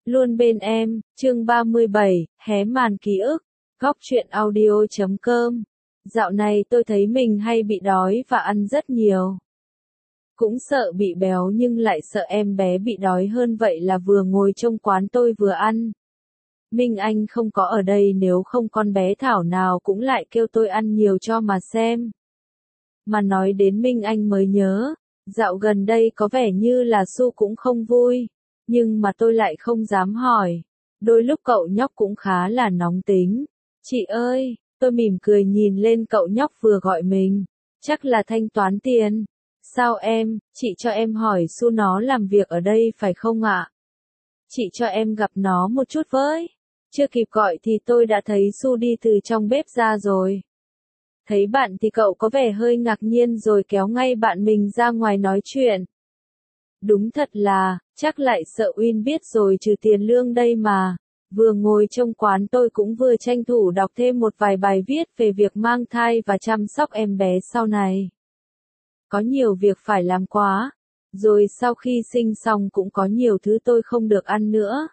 Luôn bên em, chương 37, hé màn ký ức, góc truyện audio.com. Dạo này tôi thấy mình hay bị đói và ăn rất nhiều. Cũng sợ bị béo nhưng lại sợ em bé bị đói hơn, vậy là vừa ngồi trong quán tôi vừa ăn. Minh Anh không có ở đây, nếu không con bé Thảo nào cũng lại kêu tôi ăn nhiều cho mà xem. Mà nói đến Minh Anh mới nhớ, dạo gần đây có vẻ như là Su cũng không vui. Nhưng mà tôi lại không dám hỏi. Đôi lúc cậu nhóc cũng khá là nóng tính. Chị ơi, tôi mỉm cười nhìn lên cậu nhóc vừa gọi mình. Chắc là thanh toán tiền. Sao em, chị cho em hỏi Su nó làm việc ở đây phải không ạ? Chị cho em gặp nó một chút với. Chưa kịp gọi thì tôi đã thấy Su đi từ trong bếp ra rồi. Thấy bạn thì cậu có vẻ hơi ngạc nhiên rồi kéo ngay bạn mình ra ngoài nói chuyện. Đúng thật là, chắc lại sợ Uyên biết rồi, trừ tiền lương đây mà. Vừa ngồi trong quán tôi cũng vừa tranh thủ đọc thêm một vài bài viết về việc mang thai và chăm sóc em bé sau này. Có nhiều việc phải làm quá. Rồi sau khi sinh xong cũng có nhiều thứ tôi không được ăn nữa.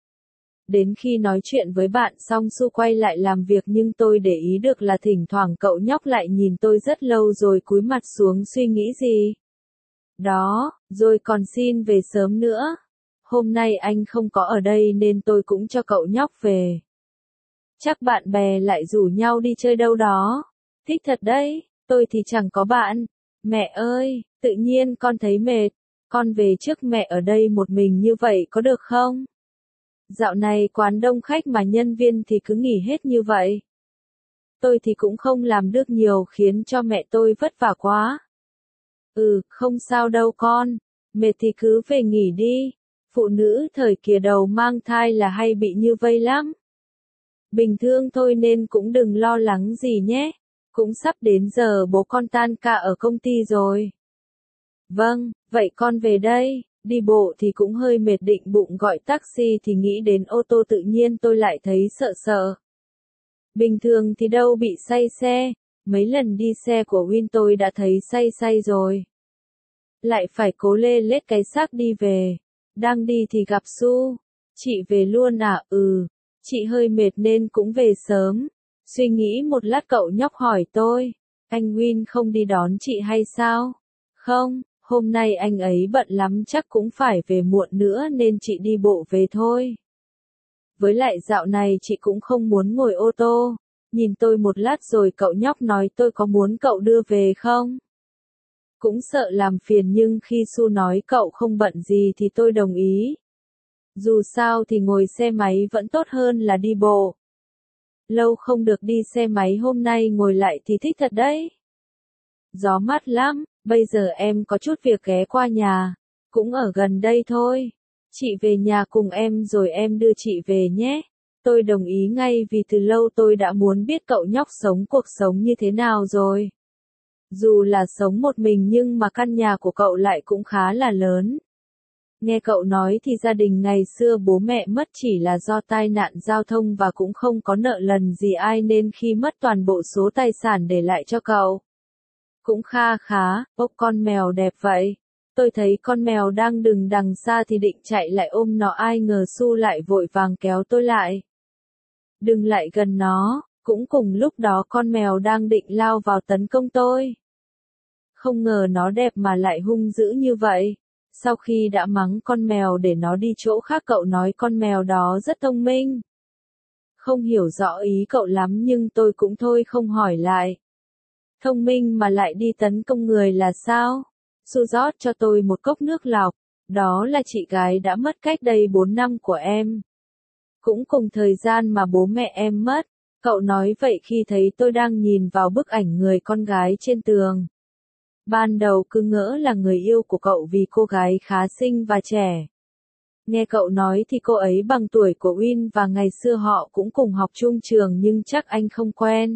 Đến khi nói chuyện với bạn xong Su quay lại làm việc, nhưng tôi để ý được là thỉnh thoảng cậu nhóc lại nhìn tôi rất lâu rồi cúi mặt xuống suy nghĩ gì. Đó, rồi còn xin về sớm nữa. Hôm nay anh không có ở đây nên tôi cũng cho cậu nhóc về. Chắc bạn bè lại rủ nhau đi chơi đâu đó. Thích thật đấy, tôi thì chẳng có bạn. Mẹ ơi, tự nhiên con thấy mệt. Con về trước mẹ ở đây một mình như vậy có được không? Dạo này quán đông khách mà nhân viên thì cứ nghỉ hết như vậy. Tôi thì cũng không làm được nhiều, khiến cho mẹ tôi vất vả quá. Không sao đâu con. Mệt thì cứ về nghỉ đi. Phụ nữ thời kỳ đầu mang thai là hay bị như vây lắm. Bình thường thôi nên cũng đừng lo lắng gì nhé. Cũng sắp đến giờ bố con tan ca ở công ty rồi. Vâng, vậy con về đây. Đi bộ thì cũng hơi mệt, định bụng gọi taxi thì nghĩ đến ô tô, tự nhiên tôi lại thấy sợ sợ. Bình thường thì đâu bị say xe. Mấy lần đi xe của Win tôi đã thấy say rồi. Lại phải cố lê lết cái xác đi về. Đang đi thì gặp Su. Chị về luôn à? Chị hơi mệt nên cũng về sớm. Suy nghĩ một lát cậu nhóc hỏi tôi. Anh Win không đi đón chị hay sao? Không, hôm nay anh ấy bận lắm, chắc cũng phải về muộn nữa nên chị đi bộ về thôi. Với lại dạo này chị cũng không muốn ngồi ô tô. Nhìn tôi một lát rồi cậu nhóc nói tôi có muốn cậu đưa về không? Cũng sợ làm phiền nhưng khi Su nói cậu không bận gì thì tôi đồng ý. Dù sao thì ngồi xe máy vẫn tốt hơn là đi bộ. Lâu không được đi xe máy, hôm nay ngồi lại thì thích thật đấy. Gió mát lắm, bây giờ em có chút việc ghé qua nhà. Cũng ở gần đây thôi. Chị về nhà cùng em rồi em đưa chị về nhé. Tôi đồng ý ngay vì từ lâu tôi đã muốn biết cậu nhóc sống cuộc sống như thế nào rồi. Dù là sống một mình nhưng mà căn nhà của cậu lại cũng khá là lớn. Nghe cậu nói thì gia đình ngày xưa bố mẹ mất chỉ là do tai nạn giao thông và cũng không có nợ lần gì ai, nên khi mất toàn bộ số tài sản để lại cho cậu. Cũng kha khá. Con mèo đẹp vậy. Tôi thấy con mèo đang đứng đằng xa thì định chạy lại ôm nó, ai ngờ Su lại vội vàng kéo tôi lại. Đừng lại gần nó. Cũng cùng lúc đó con mèo đang định lao vào tấn công tôi. Không ngờ nó đẹp mà lại hung dữ như vậy. Sau khi đã mắng con mèo để nó đi chỗ khác, cậu nói con mèo đó rất thông minh. Không hiểu rõ ý cậu lắm nhưng tôi cũng thôi không hỏi lại. Thông minh mà lại đi tấn công người là sao? Su rót cho tôi một cốc nước lọc. Đó là chị gái đã mất cách đây 4 năm của em. Cũng cùng thời gian mà bố mẹ em mất. Cậu nói vậy khi thấy tôi đang nhìn vào bức ảnh người con gái trên tường. Ban đầu cứ ngỡ là người yêu của cậu vì cô gái khá xinh và trẻ. Nghe cậu nói thì cô ấy bằng tuổi của Win và ngày xưa họ cũng cùng học chung trường nhưng chắc anh không quen.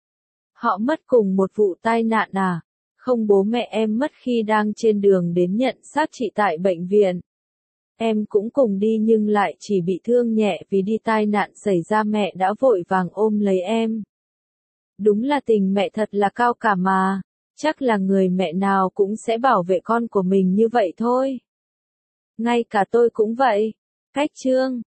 Họ mất cùng một vụ tai nạn à? Không, bố mẹ em mất khi đang trên đường đến nhận xác chị tại bệnh viện. Em cũng cùng đi nhưng lại chỉ bị thương nhẹ, vì đi tai nạn xảy ra mẹ đã vội vàng ôm lấy em. Đúng là tình mẹ thật là cao cả mà. Chắc là người mẹ nào cũng sẽ bảo vệ con của mình như vậy thôi. Ngay cả tôi cũng vậy. Cách chương